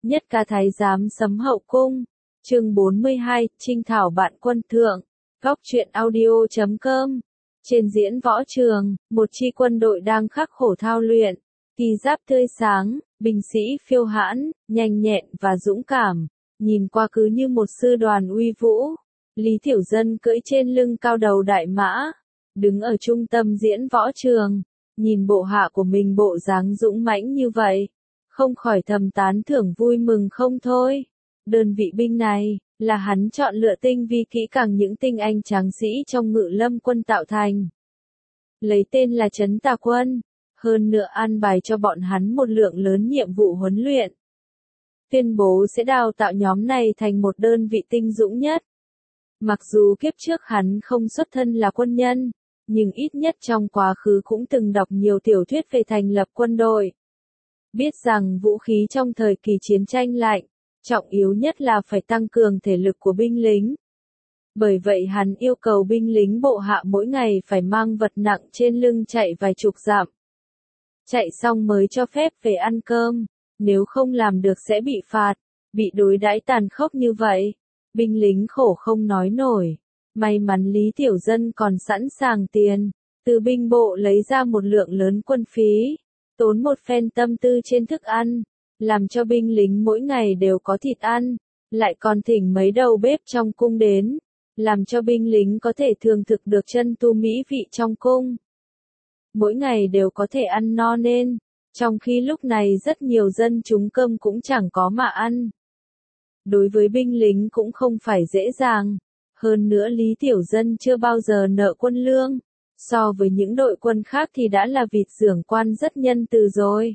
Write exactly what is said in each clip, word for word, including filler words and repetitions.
Nhất ca thái giám sấm hậu cung. Chương bốn mươi hai, Trinh thảo bạn quân thượng. Góc truyện audio chấm com. Trên diễn võ trường, một chi quân đội đang khắc khổ thao luyện. Kỳ giáp tươi sáng, binh sĩ phiêu hãn, nhanh nhẹn và dũng cảm. Nhìn qua cứ như một sư đoàn uy vũ. Lý Tiểu Dân cưỡi trên lưng cao đầu đại mã. Đứng ở trung tâm diễn võ trường. Nhìn bộ hạ của mình bộ dáng dũng mãnh như vậy. Không khỏi thầm tán thưởng vui mừng không thôi. Đơn vị binh này, là hắn chọn lựa tinh vi kỹ càng những tinh anh tráng sĩ trong Ngự Lâm quân tạo thành. Lấy tên là Trấn Tà Quân, hơn nữa an bài cho bọn hắn một lượng lớn nhiệm vụ huấn luyện. Tuyên bố sẽ đào tạo nhóm này thành một đơn vị tinh dũng nhất. Mặc dù kiếp trước hắn không xuất thân là quân nhân, nhưng ít nhất trong quá khứ cũng từng đọc nhiều tiểu thuyết về thành lập quân đội. Biết rằng vũ khí trong thời kỳ chiến tranh lạnh, trọng yếu nhất là phải tăng cường thể lực của binh lính. Bởi vậy hắn yêu cầu binh lính bộ hạ mỗi ngày phải mang vật nặng trên lưng chạy vài chục dặm. Chạy xong mới cho phép về ăn cơm, nếu không làm được sẽ bị phạt, bị đối đãi tàn khốc như vậy. Binh lính khổ không nói nổi. May mắn Lý Tiểu Dân còn sẵn sàng tiền, từ binh bộ lấy ra một lượng lớn quân phí. Tốn một phen tâm tư trên thức ăn, làm cho binh lính mỗi ngày đều có thịt ăn, lại còn thỉnh mấy đầu bếp trong cung đến, làm cho binh lính có thể thưởng thực được chân tu mỹ vị trong cung. Mỗi ngày đều có thể ăn no nên, trong khi lúc này rất nhiều dân chúng cơm cũng chẳng có mà ăn. Đối với binh lính cũng không phải dễ dàng, hơn nữa Lý Tiểu Dân chưa bao giờ nợ quân lương. So với những đội quân khác thì đã là vịt dưỡng quan rất nhân từ rồi.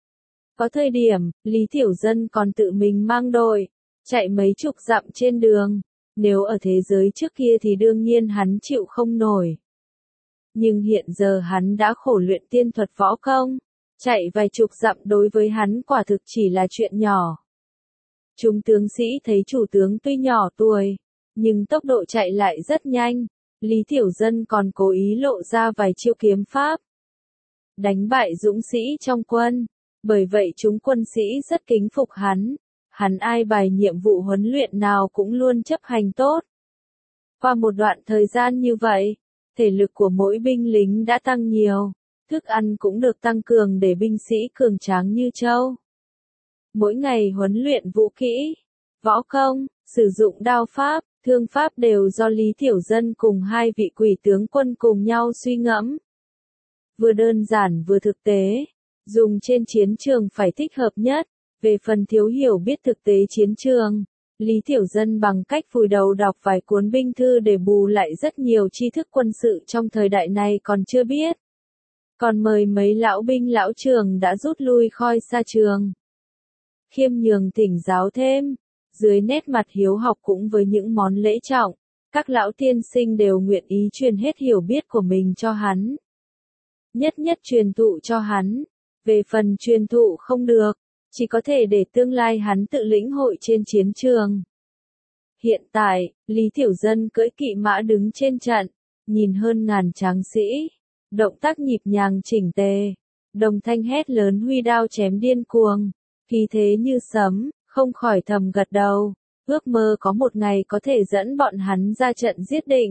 Có thời điểm, Lý Tiểu Dân còn tự mình mang đội, chạy mấy chục dặm trên đường. Nếu ở thế giới trước kia thì đương nhiên hắn chịu không nổi. Nhưng hiện giờ hắn đã khổ luyện tiên thuật võ công. Chạy vài chục dặm đối với hắn quả thực chỉ là chuyện nhỏ. Chúng tướng sĩ thấy chủ tướng tuy nhỏ tuổi, nhưng tốc độ chạy lại rất nhanh. Lý Tiểu Dân còn cố ý lộ ra vài chiêu kiếm pháp. Đánh bại dũng sĩ trong quân. Bởi vậy chúng quân sĩ rất kính phục hắn. Hắn ai bài nhiệm vụ huấn luyện nào cũng luôn chấp hành tốt. Qua một đoạn thời gian như vậy, thể lực của mỗi binh lính đã tăng nhiều. Thức ăn cũng được tăng cường để binh sĩ cường tráng như trâu. Mỗi ngày huấn luyện vũ kỹ, võ công, sử dụng đao pháp. Thương pháp đều do Lý Tiểu Dân cùng hai vị quỷ tướng quân cùng nhau suy ngẫm. Vừa đơn giản vừa thực tế, dùng trên chiến trường phải thích hợp nhất. Về phần thiếu hiểu biết thực tế chiến trường, Lý Tiểu Dân bằng cách vùi đầu đọc vài cuốn binh thư để bù lại rất nhiều tri thức quân sự trong thời đại này còn chưa biết. Còn mời mấy lão binh lão trường đã rút lui khỏi xa trường. Khiêm nhường thỉnh giáo thêm. Dưới nét mặt hiếu học cũng với những món lễ trọng, các lão tiên sinh đều nguyện ý truyền hết hiểu biết của mình cho hắn. Nhất nhất truyền thụ cho hắn. Về phần truyền thụ không được, chỉ có thể để tương lai hắn tự lĩnh hội trên chiến trường. Hiện tại, Lý Tiểu Dân cưỡi kỵ mã đứng trên trận, nhìn hơn ngàn tráng sĩ. Động tác nhịp nhàng chỉnh tề. Đồng thanh hét lớn huy đao chém điên cuồng. Khí thế như sấm. Không khỏi thầm gật đầu, ước mơ có một ngày có thể dẫn bọn hắn ra trận giết địch.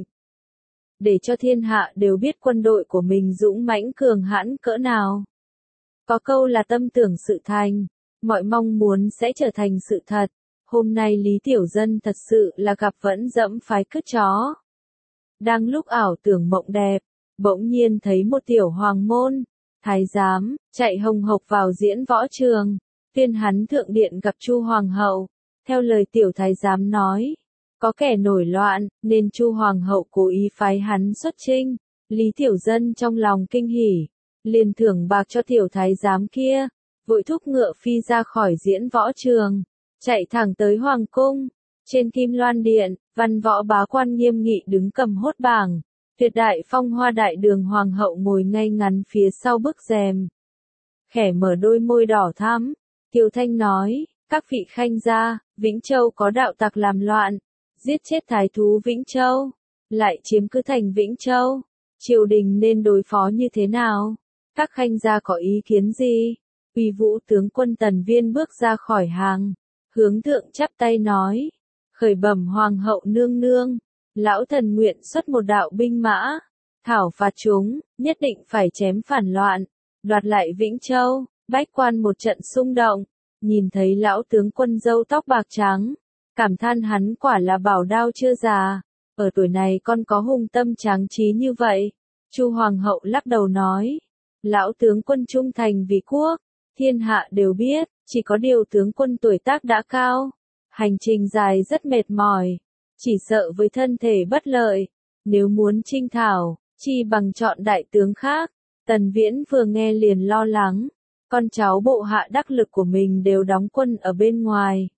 Để cho thiên hạ đều biết quân đội của mình dũng mãnh cường hãn cỡ nào. Có câu là tâm tưởng sự thành, mọi mong muốn sẽ trở thành sự thật. Hôm nay Lý Tiểu Dân thật sự là gặp vẫn dẫm phái cứt chó. Đang lúc ảo tưởng mộng đẹp, bỗng nhiên thấy một tiểu hoàng môn, thái giám, chạy hồng hộc vào diễn võ trường. Tuyên hắn thượng điện gặp Chu Hoàng hậu, theo lời tiểu thái giám nói, có kẻ nổi loạn, nên Chu Hoàng hậu cố ý phái hắn xuất chinh. Lý Tiểu Dân trong lòng kinh hỉ, liền thưởng bạc cho tiểu thái giám kia, vội thúc ngựa phi ra khỏi diễn võ trường, chạy thẳng tới hoàng cung. Trên Kim Loan điện, văn võ bá quan nghiêm nghị đứng cầm hốt bảng, tuyệt đại phong hoa đại đường hoàng hậu ngồi ngay ngắn phía sau bức rèm, khẽ mở đôi môi đỏ thắm. Kiều Thanh nói, các vị khanh gia, Vĩnh Châu có đạo tặc làm loạn, giết chết thái thú Vĩnh Châu, lại chiếm cứ thành Vĩnh Châu. Triều đình nên đối phó như thế nào? Các khanh gia có ý kiến gì? Uy Vũ tướng quân Tần Viên bước ra khỏi hàng, hướng thượng chắp tay nói, khởi bẩm hoàng hậu nương nương, lão thần nguyện xuất một đạo binh mã, thảo phạt chúng, nhất định phải chém phản loạn, đoạt lại Vĩnh Châu. Bách quan một trận xung động, nhìn thấy lão tướng quân râu tóc bạc trắng, cảm than hắn quả là bảo đao chưa già, ở tuổi này con có hùng tâm tráng trí như vậy. Chu hoàng hậu lắc đầu nói, lão tướng quân trung thành vì quốc, thiên hạ đều biết, chỉ có điều tướng quân tuổi tác đã cao, hành trình dài rất mệt mỏi, chỉ sợ với thân thể bất lợi, nếu muốn chinh thảo, chi bằng chọn đại tướng khác. Tần Viễn vừa nghe liền lo lắng, con cháu bộ hạ đắc lực của mình đều đóng quân ở bên ngoài.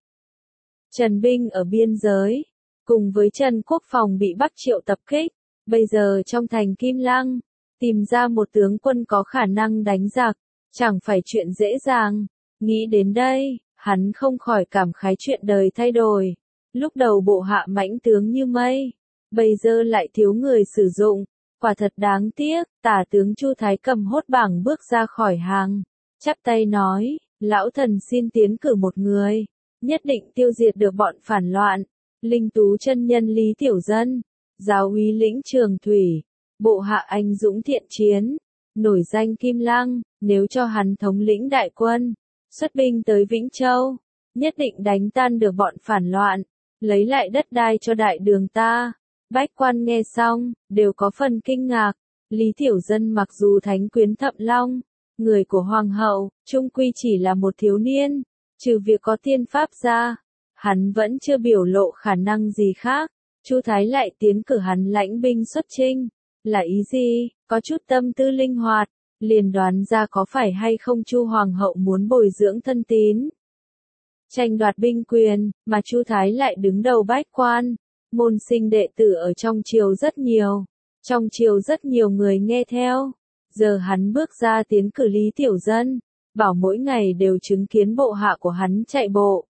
Trần binh ở biên giới, cùng với Trần Quốc Phòng bị Bắc Triệu tập kích, bây giờ trong thành Kim Lăng, tìm ra một tướng quân có khả năng đánh giặc, chẳng phải chuyện dễ dàng. Nghĩ đến đây, hắn không khỏi cảm khái chuyện đời thay đổi. Lúc đầu bộ hạ mãnh tướng như mây, bây giờ lại thiếu người sử dụng, quả thật đáng tiếc. Tả tướng Chu Thái cầm hốt bảng bước ra khỏi hàng, chắp tay nói, lão thần xin tiến cử một người, nhất định tiêu diệt được bọn phản loạn. Linh Tú chân nhân Lý Tiểu Dân, giáo úy lĩnh Trường Thủy, bộ hạ anh dũng thiện chiến, nổi danh Kim Lăng, nếu cho hắn thống lĩnh đại quân, xuất binh tới Vĩnh Châu, nhất định đánh tan được bọn phản loạn, lấy lại đất đai cho đại đường ta. Bách quan nghe xong, đều có phần kinh ngạc. Lý Tiểu Dân mặc dù thánh quyến thậm long, người của hoàng hậu, trung quy chỉ là một thiếu niên, trừ việc có tiên pháp ra, hắn vẫn chưa biểu lộ khả năng gì khác. Chu Thái lại tiến cử hắn lãnh binh xuất chinh, là ý gì? Có chút tâm tư linh hoạt, liền đoán ra có phải hay không Chu hoàng hậu muốn bồi dưỡng thân tín, tranh đoạt binh quyền, mà Chu Thái lại đứng đầu bách quan. Môn sinh đệ tử ở trong triều rất nhiều, trong triều rất nhiều người nghe theo. Giờ hắn bước ra tiến cử Lý Tiểu Dân, bảo mỗi ngày đều chứng kiến bộ hạ của hắn chạy bộ.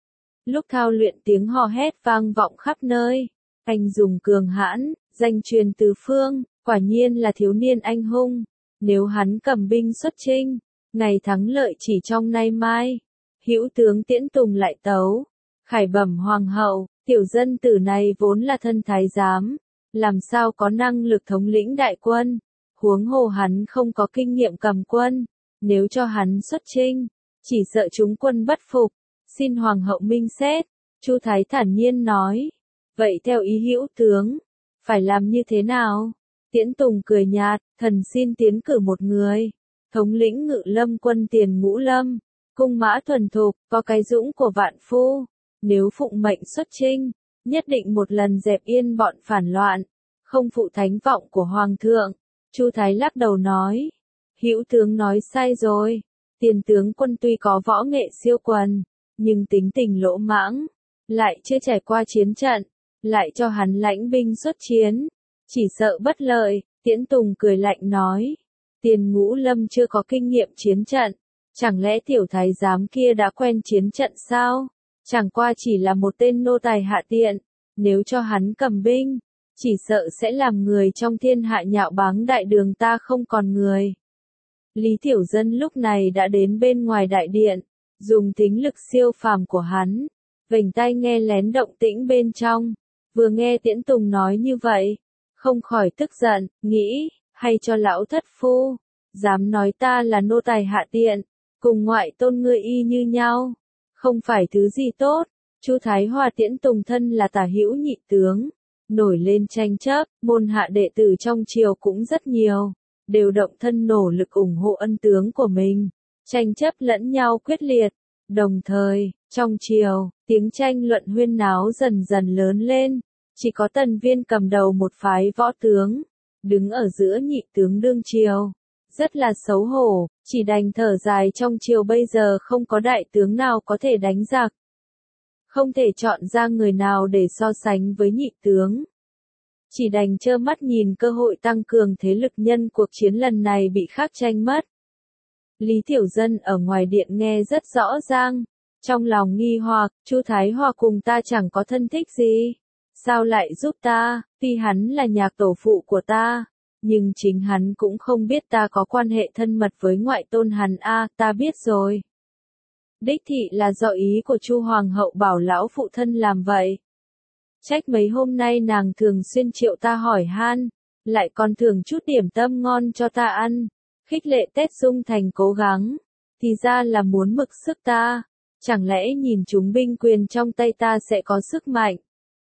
Lúc thao luyện tiếng hò hét vang vọng khắp nơi, anh dùng cường hãn, danh truyền tứ phương, quả nhiên là thiếu niên anh hùng. Nếu hắn cầm binh xuất chinh, ngày thắng lợi chỉ trong nay mai. Hữu tướng Tiễn Tùng lại tấu, khải bẩm hoàng hậu, Tiểu Dân tử này vốn là thân thái giám, làm sao có năng lực thống lĩnh đại quân, huống hồ hắn không có kinh nghiệm cầm quân, nếu cho hắn xuất chinh, chỉ sợ chúng quân bất phục, xin hoàng hậu minh xét. Chu Thái thản nhiên nói, vậy theo ý hữu tướng, phải làm như thế nào? Tiễn Tùng cười nhạt, thần xin tiến cử một người, thống lĩnh Ngự Lâm quân Tiền Ngũ Lâm, cung mã thuần thục, có cái dũng của vạn phu, nếu phụng mệnh xuất chinh, nhất định một lần dẹp yên bọn phản loạn, không phụ thánh vọng của hoàng thượng. Chu Thái lắc đầu nói, hữu tướng nói sai rồi, Tiền tướng quân tuy có võ nghệ siêu quần, nhưng tính tình lỗ mãng, lại chưa trải qua chiến trận, lại cho hắn lãnh binh xuất chiến, chỉ sợ bất lợi. Tiễn Tùng cười lạnh nói, Tiền Ngũ Lâm chưa có kinh nghiệm chiến trận, chẳng lẽ tiểu thái giám kia đã quen chiến trận sao? Chẳng qua chỉ là một tên nô tài hạ tiện, nếu cho hắn cầm binh, chỉ sợ sẽ làm người trong thiên hạ nhạo báng đại đường ta không còn người. Lý Tiểu Dân lúc này đã đến bên ngoài đại điện, dùng thính lực siêu phàm của hắn, vểnh tai nghe lén động tĩnh bên trong, vừa nghe Tiễn Tùng nói như vậy, không khỏi tức giận, nghĩ, hay cho lão thất phu, dám nói ta là nô tài hạ tiện, cùng ngoại tôn ngươi y như nhau, không phải thứ gì tốt. Chu Thái Hòa Tiễn Tùng thân là tả hữu nhị tướng, nổi lên tranh chấp, môn hạ đệ tử trong triều cũng rất nhiều, đều động thân nỗ lực ủng hộ ân tướng của mình, tranh chấp lẫn nhau quyết liệt. Đồng thời, trong triều, tiếng tranh luận huyên náo dần dần lớn lên, chỉ có Tần Viên cầm đầu một phái võ tướng, đứng ở giữa nhị tướng đương triều, rất là xấu hổ, chỉ đành thở dài trong triều bây giờ không có đại tướng nào có thể đánh giặc. Không thể chọn ra người nào để so sánh với nhị tướng. Chỉ đành trơ mắt nhìn cơ hội tăng cường thế lực nhân cuộc chiến lần này bị khác tranh mất. Lý Tiểu Dân ở ngoài điện nghe rất rõ ràng, trong lòng nghi hoặc, Chu Thái Hòa cùng ta chẳng có thân thích gì, sao lại giúp ta? Tuy hắn là nhạc tổ phụ của ta, nhưng chính hắn cũng không biết ta có quan hệ thân mật với ngoại tôn hắn a. Ta biết rồi. Đích thị là do ý của Chu hoàng hậu bảo lão phụ thân làm vậy. Trách mấy hôm nay nàng thường xuyên triệu ta hỏi han, lại còn thường chút điểm tâm ngon cho ta ăn, khích lệ Tết Dung Thành cố gắng, thì ra là muốn mực sức ta, chẳng lẽ nhìn chúng binh quyền trong tay ta sẽ có sức mạnh?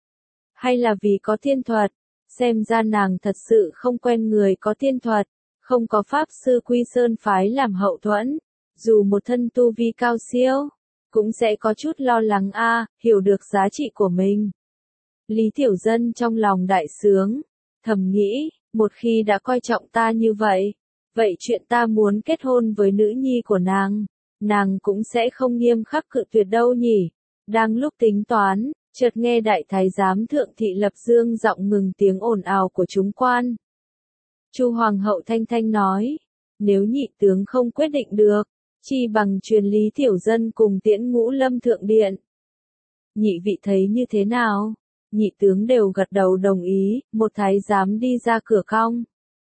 Hay là vì có tiên thuật? Xem ra nàng thật sự không quen người có tiên thuật, không có pháp sư Quy Sơn phái làm hậu thuẫn, dù một thân tu vi cao siêu, cũng sẽ có chút lo lắng a, hiểu được giá trị của mình. Lý Tiểu Dân trong lòng đại sướng, thầm nghĩ, một khi đã coi trọng ta như vậy, vậy chuyện ta muốn kết hôn với nữ nhi của nàng, nàng cũng sẽ không nghiêm khắc cự tuyệt đâu nhỉ. Đang lúc tính toán, chợt nghe đại thái giám Thượng Thị Lập Dương giọng ngừng tiếng ồn ào của chúng quan. Chu hoàng hậu thanh thanh nói, nếu nhị tướng không quyết định được, chi bằng truyền Lý Tiểu Dân cùng tiễn Ngũ Lâm thượng điện. Nhị vị thấy như thế nào? Nhị tướng đều gật đầu đồng ý, một thái giám đi ra cửa cong.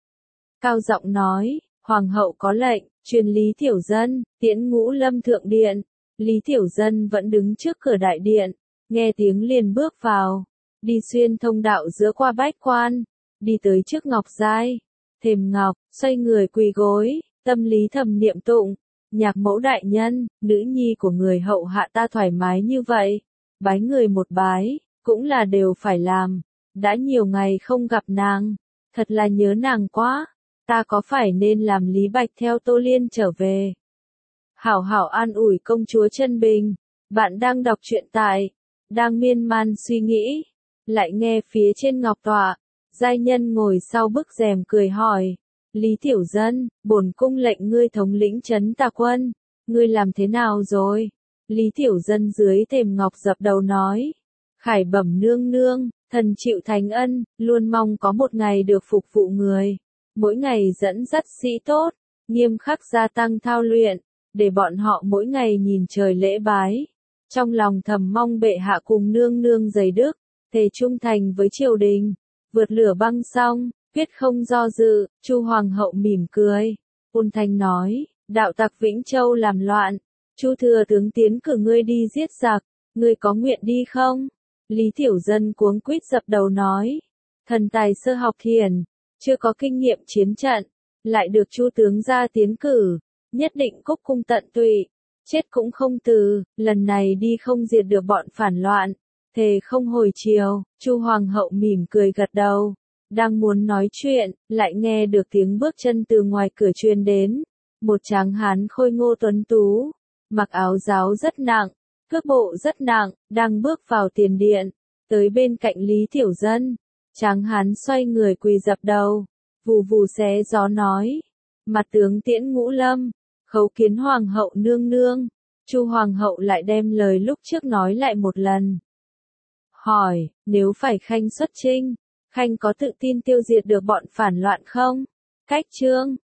Cao giọng nói, hoàng hậu có lệnh, truyền Lý Tiểu Dân, tiễn Ngũ Lâm thượng điện. Lý Tiểu Dân vẫn đứng trước cửa đại điện, nghe tiếng liền bước vào, đi xuyên thông đạo giữa qua bách quan, đi tới trước ngọc giai, thềm ngọc, xoay người quỳ gối, tâm lý thầm niệm tụng, nhạc mẫu đại nhân, nữ nhi của người hậu hạ ta thoải mái như vậy, bái người một bái, cũng là đều phải làm, đã nhiều ngày không gặp nàng, thật là nhớ nàng quá, ta có phải nên làm Lý Bạch theo Tô Liên trở về? Hảo hảo an ủi công chúa Chân Bình, bạn đang đọc truyện tại, đang miên man suy nghĩ, lại nghe phía trên ngọc tọa, giai nhân ngồi sau bức rèm cười hỏi, Lý Tiểu Dân, bổn cung lệnh ngươi thống lĩnh trấn Tà Quân, ngươi làm thế nào rồi? Lý Tiểu Dân dưới thềm ngọc dập đầu nói, khải bẩm nương nương, thần chịu thánh ân, luôn mong có một ngày được phục vụ người, mỗi ngày dẫn dắt sĩ tốt, nghiêm khắc gia tăng thao luyện, để bọn họ mỗi ngày nhìn trời lễ bái. Trong lòng thầm mong bệ hạ cùng nương nương dày đức, thề trung thành với triều đình, vượt lửa băng sông, quyết không do dự. Chu hoàng hậu mỉm cười, ôn thanh nói, đạo tặc Vĩnh Châu làm loạn, Chu thừa tướng tiến cử ngươi đi giết giặc, ngươi có nguyện đi không? Lý Tiểu Dân cuống quýt dập đầu nói, thần tài sơ học thiền, chưa có kinh nghiệm chiến trận, lại được Chu tướng gia tiến cử, nhất định cúc cung tận tụy, chết cũng không từ, lần này đi không diệt được bọn phản loạn, thề không hồi chiều. Chu hoàng hậu mỉm cười gật đầu, đang muốn nói chuyện, lại nghe được tiếng bước chân từ ngoài cửa truyền đến, một tráng hán khôi ngô tuấn tú, mặc áo giáo rất nặng, cước bộ rất nặng, đang bước vào tiền điện, tới bên cạnh Lý Tiểu Dân. Tráng hán xoay người quỳ dập đầu, vù vù xé gió nói, mặt tướng tiễn Ngũ Lâm, khấu kiến hoàng hậu nương nương. Chu hoàng hậu lại đem lời lúc trước nói lại một lần. Hỏi, nếu phải khanh xuất chinh, khanh có tự tin tiêu diệt được bọn phản loạn không? Cách chương